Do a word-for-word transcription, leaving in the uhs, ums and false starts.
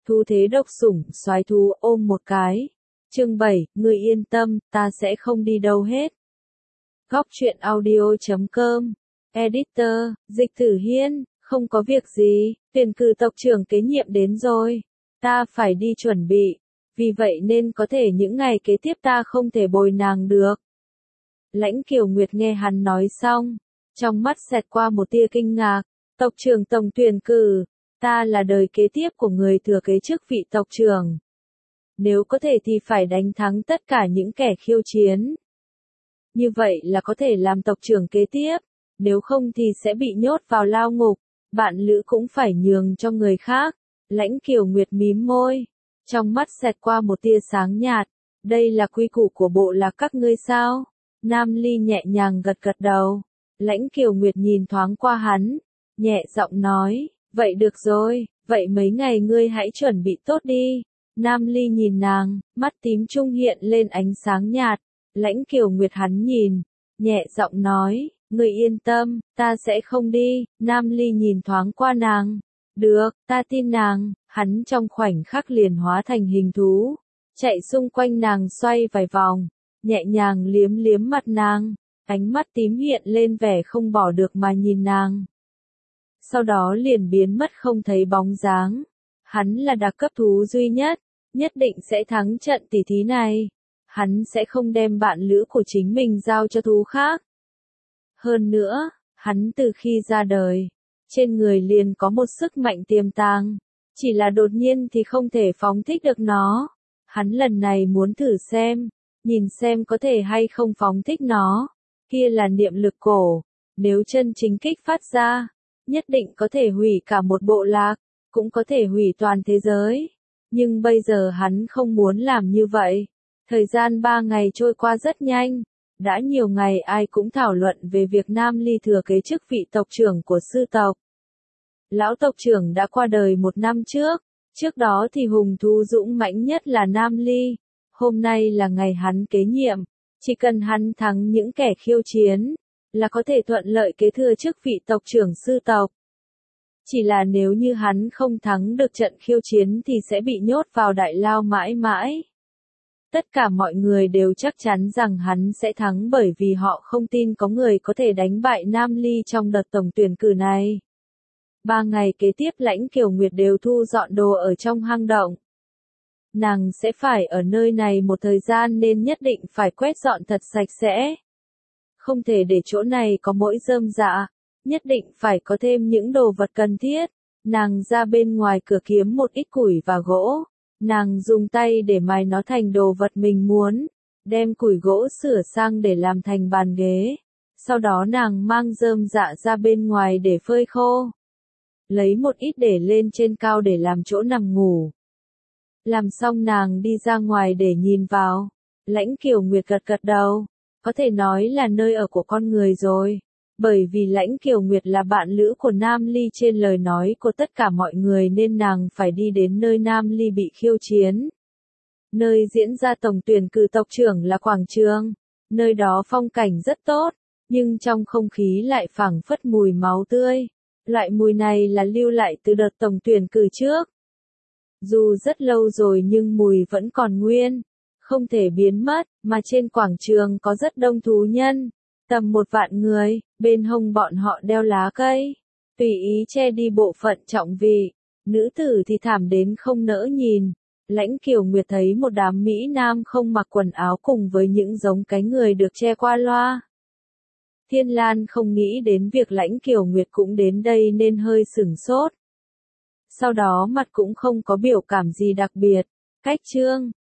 Thú thế độc sủng, soái thú ôm một cái. Chương bảy, ngươi yên tâm, ta sẽ không đi đâu hết. Góc truyện audio chấm com. Editor, Dịch Tử Hiên, không có việc gì, tuyển cử tộc trưởng kế nhiệm đến rồi. Ta phải đi chuẩn bị. Vì vậy nên có thể những ngày kế tiếp ta không thể bồi nàng được. Lãnh Kiều Nguyệt nghe hắn nói xong. Trong mắt xẹt qua một tia kinh ngạc. Tộc trưởng tổng tuyển cử. Ta là đời kế tiếp của người thừa kế chức vị tộc trưởng. Nếu có thể thì phải đánh thắng tất cả những kẻ khiêu chiến. Như vậy là có thể làm tộc trưởng kế tiếp. Nếu không thì sẽ bị nhốt vào lao ngục. Bạn lữ cũng phải nhường cho người khác. Lãnh Kiều Nguyệt mím môi. Trong mắt xẹt qua một tia sáng nhạt. Đây là quy củ của bộ lạc các ngươi sao? Nam Ly nhẹ nhàng gật gật đầu. Lãnh Kiều Nguyệt nhìn thoáng qua hắn. Nhẹ giọng nói. Vậy được rồi, vậy mấy ngày ngươi hãy chuẩn bị tốt đi. Nam Ly nhìn nàng, mắt tím trung hiện lên ánh sáng nhạt. Lãnh Kiều Nguyệt hắn nhìn. Nhẹ giọng nói. Ngươi yên tâm, ta sẽ không đi. Nam Ly nhìn thoáng qua nàng. Được, ta tin nàng. Hắn trong khoảnh khắc liền hóa thành hình thú. Chạy xung quanh nàng xoay vài vòng. Nhẹ nhàng liếm liếm mặt nàng. Ánh mắt tím hiện lên vẻ không bỏ được mà nhìn nàng. Sau đó liền biến mất không thấy bóng dáng. Hắn là đặc cấp thú duy nhất. Nhất định sẽ thắng trận tỷ thí này. Hắn sẽ không đem bạn lữ của chính mình giao cho thú khác. Hơn nữa, hắn từ khi ra đời, trên người liền có một sức mạnh tiềm tàng. Chỉ là đột nhiên thì không thể phóng thích được nó. Hắn lần này muốn thử xem, nhìn xem có thể hay không phóng thích nó. Kia là niệm lực cổ, nếu chân chính kích phát ra, nhất định có thể hủy cả một bộ lạc, cũng có thể hủy toàn thế giới. Nhưng bây giờ hắn không muốn làm như vậy. Thời gian ba ngày trôi qua rất nhanh. Đã nhiều ngày ai cũng thảo luận về việc Nam Ly thừa kế chức vị tộc trưởng của sư tộc. Lão tộc trưởng đã qua đời một năm trước. Trước đó thì hùng thú dũng mãnh nhất là Nam Ly. Hôm nay là ngày hắn kế nhiệm. Chỉ cần hắn thắng những kẻ khiêu chiến, là có thể thuận lợi kế thừa chức vị tộc trưởng sư tộc. Chỉ là nếu như hắn không thắng được trận khiêu chiến thì sẽ bị nhốt vào đại lao mãi mãi. Tất cả mọi người đều chắc chắn rằng hắn sẽ thắng bởi vì họ không tin có người có thể đánh bại Nam Ly trong đợt tổng tuyển cử này. Ba ngày kế tiếp Lãnh Kiều Nguyệt đều thu dọn đồ ở trong hang động. Nàng sẽ phải ở nơi này một thời gian nên nhất định phải quét dọn thật sạch sẽ. Không thể để chỗ này có mỗi rơm rạ. Nhất định phải có thêm những đồ vật cần thiết. Nàng ra bên ngoài cửa kiếm một ít củi và gỗ. Nàng dùng tay để mài nó thành đồ vật mình muốn. Đem củi gỗ sửa sang để làm thành bàn ghế. Sau đó nàng mang rơm rạ ra bên ngoài để phơi khô. Lấy một ít để lên trên cao để làm chỗ nằm ngủ. Làm xong nàng đi ra ngoài để nhìn vào. Lãnh Kiều Nguyệt gật gật đầu. Có thể nói là nơi ở của con người rồi. Bởi vì Lãnh Kiều Nguyệt là bạn lữ của Nam Ly trên lời nói của tất cả mọi người nên nàng phải đi đến nơi Nam Ly bị khiêu chiến. Nơi diễn ra tổng tuyển cử tộc trưởng là quảng trường. Nơi đó phong cảnh rất tốt, nhưng trong không khí lại phảng phất mùi máu tươi. Loại mùi này là lưu lại từ đợt tổng tuyển cử trước. Dù rất lâu rồi nhưng mùi vẫn còn nguyên, không thể biến mất, mà trên quảng trường có rất đông thú nhân. Tầm một vạn người, bên hông bọn họ đeo lá cây, tùy ý che đi bộ phận trọng vị. Nữ tử thì thảm đến không nỡ nhìn. Lãnh Kiều Nguyệt thấy một đám Mỹ Nam không mặc quần áo cùng với những giống cái người được che qua loa. Thiên Lan không nghĩ đến việc Lãnh Kiều Nguyệt cũng đến đây nên hơi sửng sốt. Sau đó mặt cũng không có biểu cảm gì đặc biệt. Cách chương,